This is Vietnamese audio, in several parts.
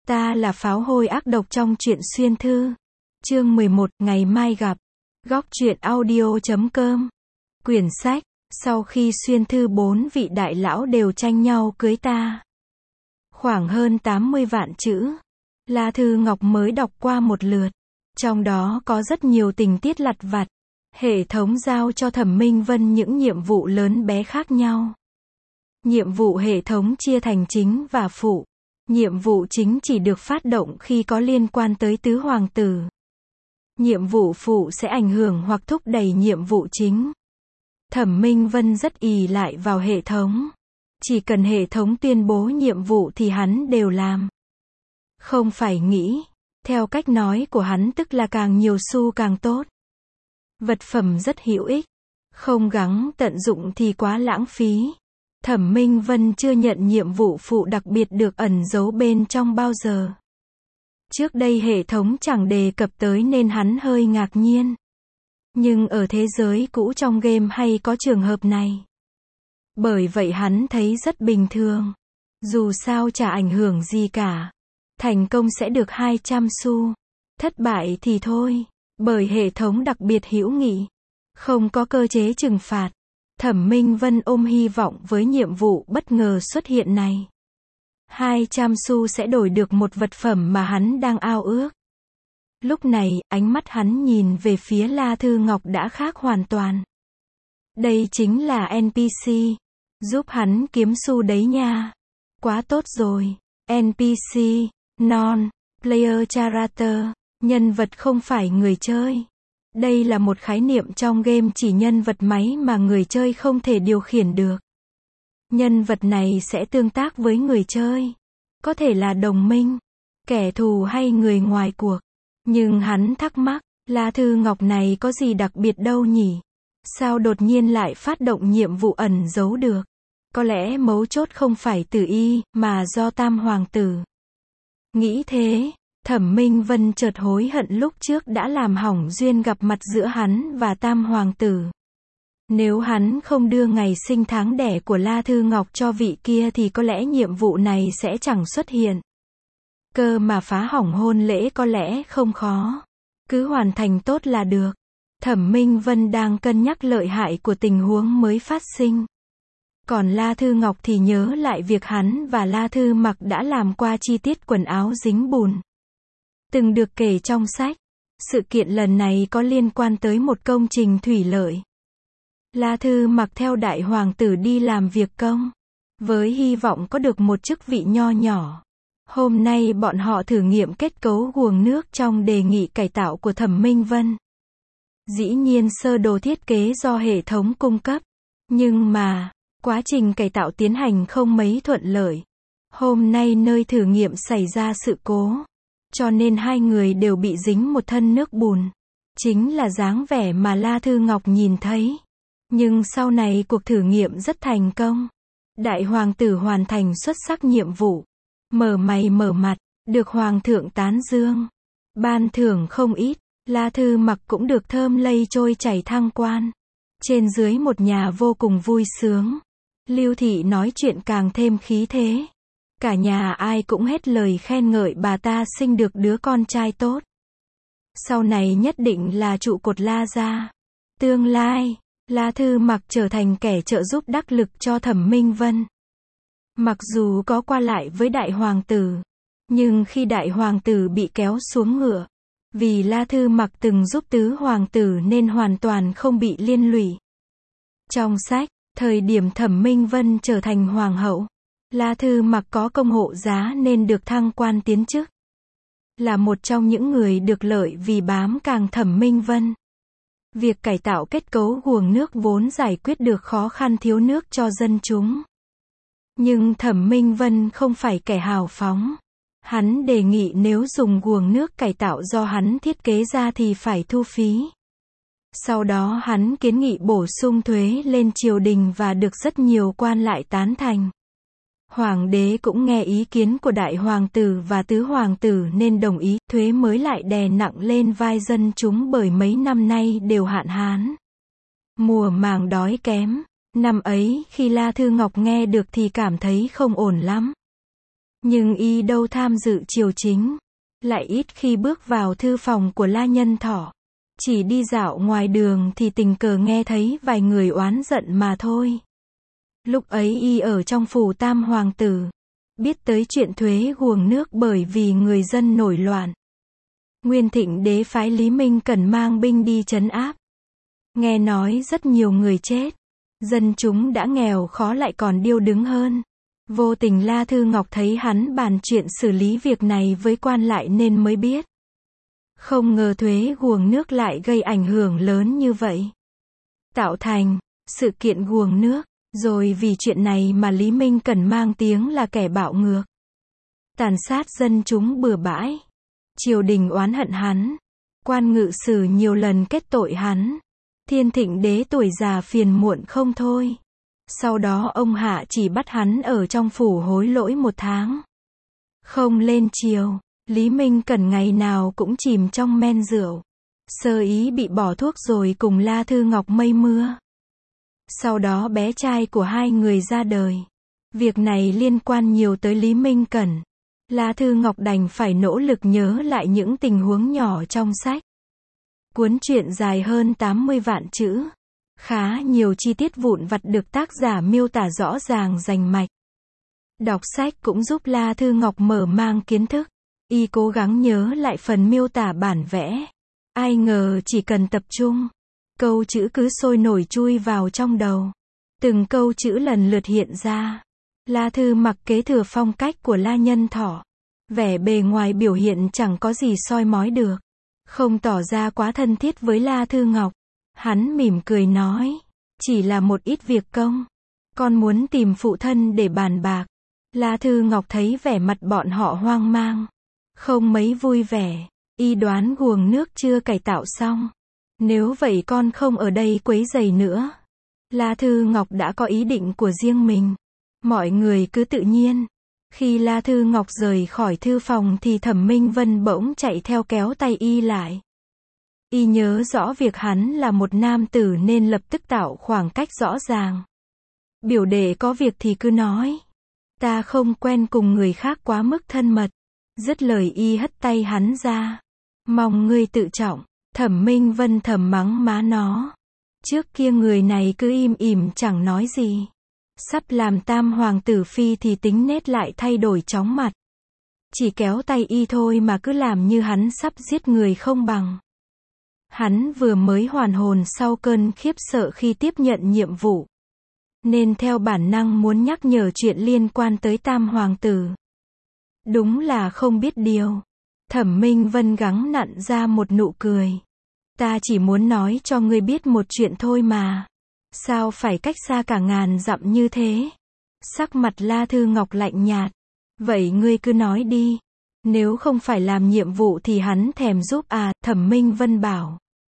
Ta là pháo hôi ác độc trong truyện xuyên thư. Chương 11, ngày mai gặp. Góc truyện audio.com. Quyển sách. Sau khi xuyên thư 4 vị đại lão đều tranh nhau cưới ta. Khoảng hơn 80 vạn chữ. La Thư Ngọc mới đọc qua một lượt. Trong đó có rất nhiều tình tiết lặt vặt. Hệ thống giao cho Thẩm Minh Vân những nhiệm vụ lớn bé khác nhau. Nhiệm vụ hệ thống chia thành chính và phụ. Nhiệm vụ chính chỉ được phát động khi có liên quan tới tứ hoàng tử. Nhiệm vụ phụ sẽ ảnh hưởng hoặc thúc đẩy nhiệm vụ chính. Thẩm Minh Vân rất ỷ lại vào hệ thống. Chỉ cần hệ thống tuyên bố nhiệm vụ thì hắn đều làm. Không phải nghĩ. Theo cách nói của hắn tức là càng nhiều xu càng tốt. Vật phẩm rất hữu ích. Không gắng tận dụng thì quá lãng phí. Thẩm Minh Vân chưa nhận nhiệm vụ phụ đặc biệt được ẩn giấu bên trong bao giờ. Trước đây hệ thống chẳng đề cập tới nên hắn hơi ngạc nhiên. Nhưng ở thế giới cũ trong game hay có trường hợp này. Bởi vậy hắn thấy rất bình thường. Dù sao chả ảnh hưởng gì cả. Thành công sẽ được 200 xu. Thất bại thì thôi. Bởi hệ thống đặc biệt hữu nghị. Không có cơ chế trừng phạt. Thẩm Minh Vân ôm hy vọng với nhiệm vụ bất ngờ xuất hiện này. 200 xu sẽ đổi được một vật phẩm mà hắn đang ao ước. Lúc này, ánh mắt hắn nhìn về phía La Thư Ngọc đã khác hoàn toàn. Đây chính là NPC. Giúp hắn kiếm xu đấy nha. Quá tốt rồi. NPC, non-player character, nhân vật không phải người chơi. Đây là một khái niệm trong game chỉ nhân vật máy mà người chơi không thể điều khiển được. Nhân vật này sẽ tương tác với người chơi. Có thể là đồng minh, kẻ thù hay người ngoài cuộc. Nhưng hắn thắc mắc, La Thư Ngọc này có gì đặc biệt đâu nhỉ? Sao đột nhiên lại phát động nhiệm vụ ẩn giấu được? Có lẽ mấu chốt không phải từ y, mà do Tam Hoàng tử. Nghĩ thế, Thẩm Minh Vân chợt hối hận lúc trước đã làm hỏng duyên gặp mặt giữa hắn và Tam Hoàng tử. Nếu hắn không đưa ngày sinh tháng đẻ của La Thư Ngọc cho vị kia thì có lẽ nhiệm vụ này sẽ chẳng xuất hiện. Cơ mà phá hỏng hôn lễ có lẽ không khó. Cứ hoàn thành tốt là được. Thẩm Minh Vân đang cân nhắc lợi hại của tình huống mới phát sinh. Còn La Thư Ngọc thì nhớ lại việc hắn và La Thư Mặc đã làm qua chi tiết quần áo dính bùn. Từng được kể trong sách. Sự kiện lần này có liên quan tới một công trình thủy lợi. La Thư Mặc theo đại hoàng tử đi làm việc công. Với hy vọng có được một chức vị nho nhỏ. Hôm nay bọn họ thử nghiệm kết cấu guồng nước trong đề nghị cải tạo của Thẩm Minh Vân. Dĩ nhiên sơ đồ thiết kế do hệ thống cung cấp. Nhưng mà, quá trình cải tạo tiến hành không mấy thuận lợi. Hôm nay nơi thử nghiệm xảy ra sự cố. Cho nên hai người đều bị dính một thân nước bùn. Chính là dáng vẻ mà La Thư Ngọc nhìn thấy. Nhưng sau này cuộc thử nghiệm rất thành công. Đại hoàng tử hoàn thành xuất sắc nhiệm vụ. Mở mày mở mặt, được hoàng thượng tán dương. Ban thưởng không ít, La Thư Mặc cũng được thơm lây trôi chảy thăng quan. Trên dưới một nhà vô cùng vui sướng. Lưu Thị nói chuyện càng thêm khí thế. Cả nhà ai cũng hết lời khen ngợi bà ta sinh được đứa con trai tốt. Sau này nhất định là trụ cột La gia. Tương lai, La Thư Mặc trở thành kẻ trợ giúp đắc lực cho Thẩm Minh Vân. Mặc dù có qua lại với đại hoàng tử, nhưng khi đại hoàng tử bị kéo xuống ngựa, vì La Thư Mặc từng giúp tứ hoàng tử nên hoàn toàn không bị liên lụy. Trong sách, thời điểm Thẩm Minh Vân trở thành hoàng hậu, La Thư Mặc có công hộ giá nên được thăng quan tiến chức. Là một trong những người được lợi vì bám càng Thẩm Minh Vân. Việc cải tạo kết cấu guồng nước vốn giải quyết được khó khăn thiếu nước cho dân chúng. Nhưng Thẩm Minh Vân không phải kẻ hào phóng. Hắn đề nghị nếu dùng guồng nước cải tạo do hắn thiết kế ra thì phải thu phí. Sau đó hắn kiến nghị bổ sung thuế lên triều đình và được rất nhiều quan lại tán thành. Hoàng đế cũng nghe ý kiến của đại hoàng tử và tứ hoàng tử nên đồng ý, thuế mới lại đè nặng lên vai dân chúng bởi mấy năm nay đều hạn hán. Mùa màng đói kém. Năm ấy, khi La Thư Ngọc nghe được thì cảm thấy không ổn lắm. Nhưng y đâu tham dự triều chính, lại ít khi bước vào thư phòng của La Nhân Thọ. Chỉ đi dạo ngoài đường thì tình cờ nghe thấy vài người oán giận mà thôi. Lúc ấy y ở trong phủ Tam Hoàng tử, biết tới chuyện thuế guồng nước bởi vì người dân nổi loạn. Nguyên Thịnh đế phái Lý Minh Cẩn mang binh đi trấn áp. Nghe nói rất nhiều người chết. Dân chúng đã nghèo khó lại còn điêu đứng hơn. Vô tình La Thư Ngọc thấy hắn bàn chuyện xử lý việc này với quan lại nên mới biết. Không ngờ thuế guồng nước lại gây ảnh hưởng lớn như vậy. Tạo thành sự kiện guồng nước, rồi vì chuyện này mà Lý Minh Cẩn mang tiếng là kẻ bạo ngược. Tàn sát dân chúng bừa bãi. Triều đình oán hận hắn. Quan ngự sử nhiều lần kết tội hắn. Thiên Thịnh đế tuổi già phiền muộn không thôi. Sau đó ông hạ chỉ bắt hắn ở trong phủ hối lỗi 1 tháng. Không lên triều. Lý Minh Cẩn ngày nào cũng chìm trong men rượu. Sơ ý bị bỏ thuốc rồi cùng La Thư Ngọc mây mưa. Sau đó bé trai của hai người ra đời. Việc này liên quan nhiều tới Lý Minh Cẩn. La Thư Ngọc đành phải nỗ lực nhớ lại những tình huống nhỏ trong sách. Cuốn truyện dài hơn 80 vạn chữ. Khá nhiều chi tiết vụn vặt được tác giả miêu tả rõ ràng rành mạch. Đọc sách cũng giúp La Thư Ngọc mở mang kiến thức. Y cố gắng nhớ lại phần miêu tả bản vẽ. Ai ngờ chỉ cần tập trung, câu chữ cứ sôi nổi chui vào trong đầu. Từng câu chữ lần lượt hiện ra. La Thư Mặc kế thừa phong cách của La Nhân Thọ. Vẻ bề ngoài biểu hiện chẳng có gì soi mói được. Không tỏ ra quá thân thiết với La Thư Ngọc. Hắn mỉm cười nói. Chỉ là một ít việc công. Con muốn tìm phụ thân để bàn bạc. La Thư Ngọc thấy vẻ mặt bọn họ hoang mang. Không mấy vui vẻ. Y đoán guồng nước chưa cải tạo xong. Nếu vậy con không ở đây quấy rầy nữa. La Thư Ngọc đã có ý định của riêng mình. Mọi người cứ tự nhiên. Khi La Thư Ngọc rời khỏi thư phòng thì Thẩm Minh Vân bỗng chạy theo kéo tay y lại. Y nhớ rõ việc hắn là một nam tử nên lập tức tạo khoảng cách rõ ràng. Biểu đệ có việc thì cứ nói. Ta không quen cùng người khác quá mức thân mật. Dứt lời y hất tay hắn ra. Mong ngươi tự trọng. Thẩm Minh Vân thầm mắng má nó. Trước kia người này cứ im ỉm chẳng nói gì. Sắp làm Tam Hoàng tử phi thì tính nết lại thay đổi chóng mặt. Chỉ kéo tay y thôi mà cứ làm như hắn sắp giết người không bằng. Hắn vừa mới hoàn hồn sau cơn khiếp sợ khi tiếp nhận nhiệm vụ. Nên theo bản năng muốn nhắc nhở chuyện liên quan tới Tam Hoàng tử. Đúng là không biết điều. Thẩm Minh Vân gắng nặn ra một nụ cười. Ta chỉ muốn nói cho ngươi biết một chuyện thôi mà. Sao phải cách xa cả ngàn dặm như thế? Sắc mặt La Thư Ngọc lạnh nhạt. Vậy ngươi cứ nói đi. Nếu không phải làm nhiệm vụ thì hắn thèm giúp à, Thẩm Minh Vân bảo.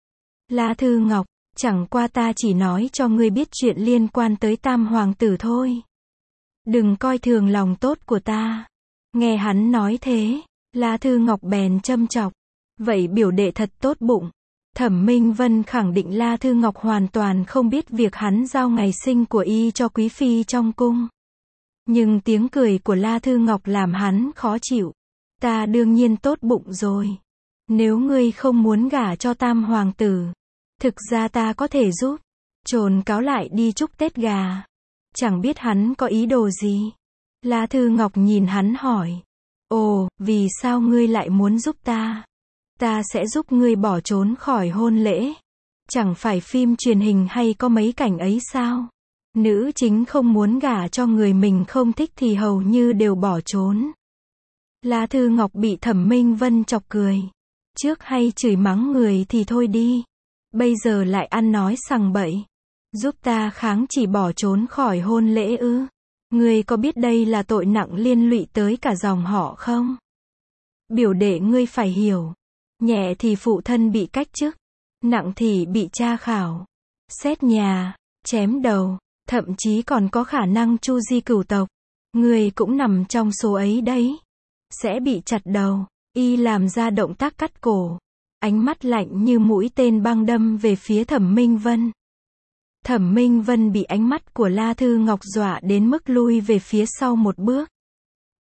La Thư Ngọc, chẳng qua ta chỉ nói cho ngươi biết chuyện liên quan tới Tam Hoàng tử thôi. Đừng coi thường lòng tốt của ta. Nghe hắn nói thế, La Thư Ngọc bèn châm chọc. Vậy biểu đệ thật tốt bụng. Thẩm Minh Vân khẳng định La Thư Ngọc hoàn toàn không biết việc hắn giao ngày sinh của y cho quý phi trong cung. Nhưng tiếng cười của La Thư Ngọc làm hắn khó chịu. Ta đương nhiên tốt bụng rồi. Nếu ngươi không muốn gả cho Tam Hoàng tử, thực ra ta có thể giúp. Trồn cáo lại đi chúc Tết gà. Chẳng biết hắn có ý đồ gì. La Thư Ngọc nhìn hắn hỏi. Ồ, vì sao ngươi lại muốn giúp ta? Ta sẽ giúp ngươi bỏ trốn khỏi hôn lễ. Chẳng phải phim truyền hình hay có mấy cảnh ấy sao? Nữ chính không muốn gả cho người mình không thích thì hầu như đều bỏ trốn. La Thư Ngọc bị Thẩm Minh Vân chọc cười. Trước hay chửi mắng người thì thôi đi. Bây giờ lại ăn nói sằng bậy. Giúp ta kháng chỉ bỏ trốn khỏi hôn lễ ư? Ngươi có biết đây là tội nặng liên lụy tới cả dòng họ không? Biểu đệ ngươi phải hiểu. Nhẹ thì phụ thân bị cách chức. Nặng thì bị tra khảo. Xét nhà. Chém đầu. Thậm chí còn có khả năng chu di cửu tộc. Ngươi cũng nằm trong số ấy đấy. Sẽ bị chặt đầu. Y làm ra động tác cắt cổ. Ánh mắt lạnh như mũi tên băng đâm về phía Thẩm Minh Vân. Thẩm Minh Vân bị ánh mắt của La Thư Ngọc dọa đến mức lui về phía sau một bước.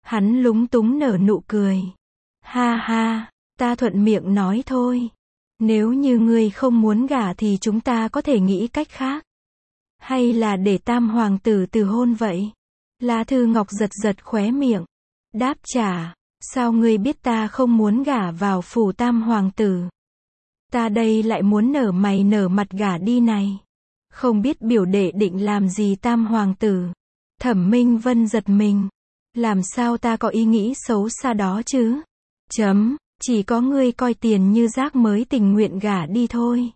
Hắn lúng túng nở nụ cười. Ha ha, ta thuận miệng nói thôi. Nếu như ngươi không muốn gả thì chúng ta có thể nghĩ cách khác. Hay là để tam hoàng tử từ hôn vậy? La Thư Ngọc giật giật khóe miệng. Đáp trả, sao ngươi biết ta không muốn gả vào phủ tam hoàng tử? Ta đây lại muốn nở mày nở mặt gả đi này. Không biết biểu đệ định làm gì tam hoàng tử? Thẩm Minh Vân giật mình. Làm sao ta có ý nghĩ xấu xa đó chứ? Chỉ có ngươi coi tiền như rác mới tình nguyện gả đi thôi.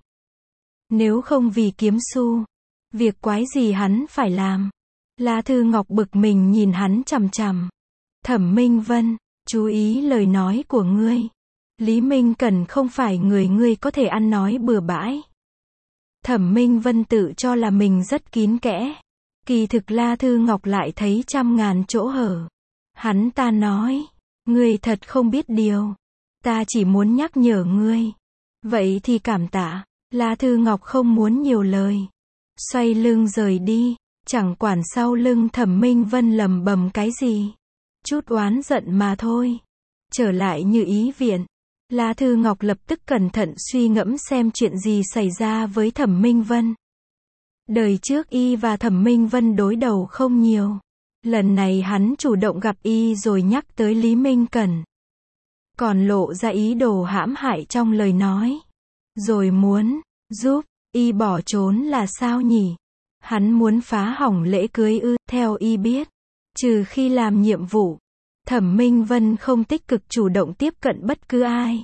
Nếu không vì kiếm xu, việc quái gì hắn phải làm? La Thư Ngọc bực mình nhìn hắn chằm chằm. Thẩm Minh Vân, chú ý lời nói của ngươi. Lý Minh Cẩn không phải người ngươi có thể ăn nói bừa bãi. Thẩm Minh Vân tự cho là mình rất kín kẽ. Kỳ thực La Thư Ngọc lại thấy trăm ngàn chỗ hở. Hắn ta nói, ngươi thật không biết điều. Ta chỉ muốn nhắc nhở ngươi. Vậy thì cảm tạ. La Thư Ngọc không muốn nhiều lời. Xoay lưng rời đi, chẳng quản sau lưng Thẩm Minh Vân lầm bầm cái gì. Chút oán giận mà thôi. Trở lại Như Ý viện. La Thư Ngọc lập tức cẩn thận suy ngẫm xem chuyện gì xảy ra với Thẩm Minh Vân. Đời trước y và Thẩm Minh Vân đối đầu không nhiều. Lần này hắn chủ động gặp y rồi nhắc tới Lý Minh Cẩn. Còn lộ ra ý đồ hãm hại trong lời nói. Rồi muốn giúp y bỏ trốn là sao nhỉ? Hắn muốn phá hỏng lễ cưới ư? Theo y biết, trừ khi làm nhiệm vụ, Thẩm Minh Vân không tích cực chủ động tiếp cận bất cứ ai.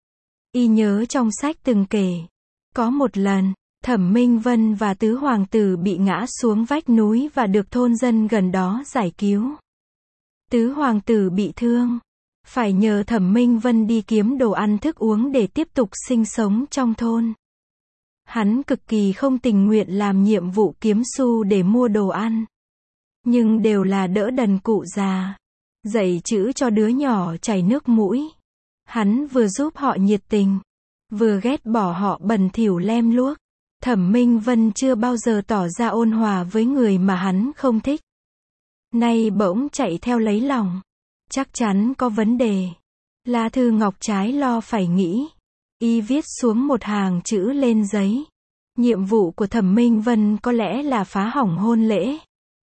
Y nhớ trong sách từng kể, có một lần, Thẩm Minh Vân và tứ hoàng tử bị ngã xuống vách núi và được thôn dân gần đó giải cứu. Tứ hoàng tử bị thương, phải nhờ Thẩm Minh Vân đi kiếm đồ ăn thức uống để tiếp tục sinh sống trong thôn. Hắn cực kỳ không tình nguyện làm nhiệm vụ kiếm xu để mua đồ ăn. Nhưng đều là đỡ đần cụ già. Dạy chữ cho đứa nhỏ chảy nước mũi. Hắn vừa giúp họ nhiệt tình, vừa ghét bỏ họ bẩn thỉu lem luốc. Thẩm Minh Vân chưa bao giờ tỏ ra ôn hòa với người mà hắn không thích. Nay bỗng chạy theo lấy lòng. Chắc chắn có vấn đề. La Thư Ngọc trái lo phải nghĩ. Y viết xuống một hàng chữ lên giấy. Nhiệm vụ của Thẩm Minh Vân có lẽ là phá hỏng hôn lễ.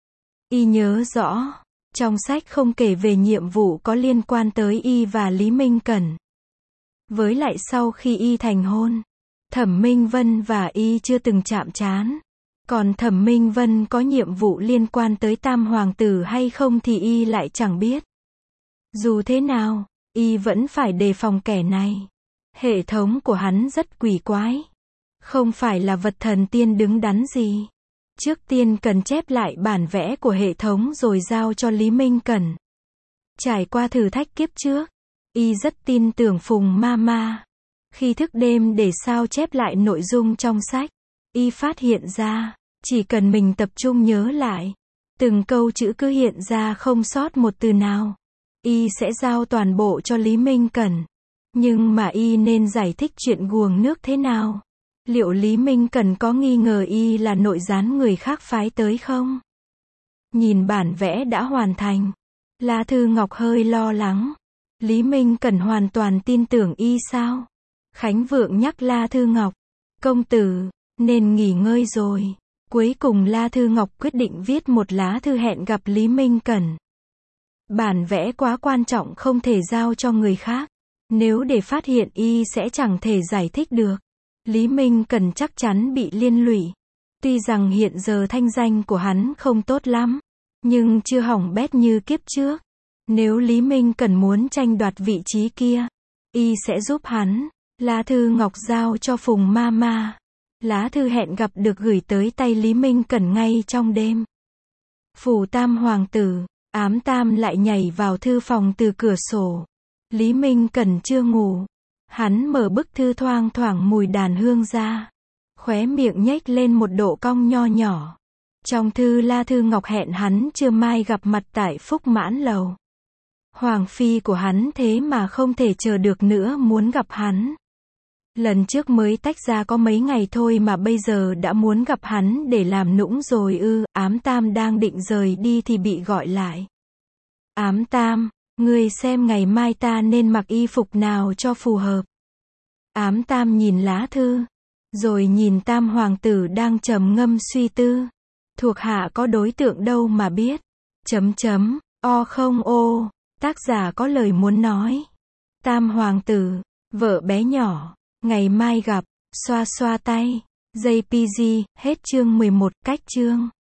Y nhớ rõ, trong sách không kể về nhiệm vụ có liên quan tới y và Lý Minh Cẩn. Với lại sau khi y thành hôn, Thẩm Minh Vân và y chưa từng chạm trán. Còn Thẩm Minh Vân có nhiệm vụ liên quan tới tam hoàng tử hay không thì y lại chẳng biết. Dù thế nào, y vẫn phải đề phòng kẻ này. Hệ thống của hắn rất quỷ quái. Không phải là vật thần tiên đứng đắn gì. Trước tiên cần chép lại bản vẽ của hệ thống rồi giao cho Lý Minh Cẩn. Trải qua thử thách kiếp trước, y rất tin tưởng Phùng Mama. Khi thức đêm để sao chép lại nội dung trong sách, y phát hiện ra, chỉ cần mình tập trung nhớ lại, từng câu chữ cứ hiện ra không sót một từ nào, y sẽ giao toàn bộ cho Lý Minh Cẩn. Nhưng mà y nên giải thích chuyện guồng nước thế nào? Liệu Lý Minh Cẩn có nghi ngờ y là nội gián người khác phái tới không? Nhìn bản vẽ đã hoàn thành, La Thư Ngọc hơi lo lắng. Lý Minh Cẩn hoàn toàn tin tưởng y sao? Khánh Vượng nhắc La Thư Ngọc, công tử, nên nghỉ ngơi rồi. Cuối cùng La Thư Ngọc quyết định viết một lá thư hẹn gặp Lý Minh Cẩn. Bản vẽ quá quan trọng không thể giao cho người khác. Nếu để phát hiện y sẽ chẳng thể giải thích được. Lý Minh Cẩn chắc chắn bị liên lụy. Tuy rằng hiện giờ thanh danh của hắn không tốt lắm, nhưng chưa hỏng bét như kiếp trước. Nếu Lý Minh Cẩn muốn tranh đoạt vị trí kia, y sẽ giúp hắn. Lá thư ngọc giao cho Phùng Mama. Lá thư hẹn gặp được gửi tới tay Lý Minh Cẩn ngay trong đêm. Phủ tam hoàng tử, Ám Tam lại nhảy vào thư phòng từ cửa sổ. Lý Minh Cẩn chưa ngủ. Hắn mở bức thư thoang thoảng mùi đàn hương ra. Khóe miệng nhếch lên một độ cong nho nhỏ. Trong thư La Thư Ngọc hẹn hắn trưa mai gặp mặt tại Phúc Mãn Lầu. Hoàng phi của hắn thế mà không thể chờ được nữa muốn gặp hắn. Lần trước mới tách ra có mấy ngày thôi mà bây giờ đã muốn gặp hắn để làm nũng rồi ư? Ám Tam đang định rời đi thì bị gọi lại. Ám Tam, ngươi xem ngày mai ta nên mặc y phục nào cho phù hợp. Ám Tam nhìn lá thư, rồi nhìn Tam hoàng tử đang trầm ngâm suy tư. Thuộc hạ có đối tượng đâu mà biết. O không ô, tác giả có lời muốn nói. Tam hoàng tử, vợ bé nhỏ, ngày mai gặp, xoa xoa tay. JPG, hết chương 11, cách chương.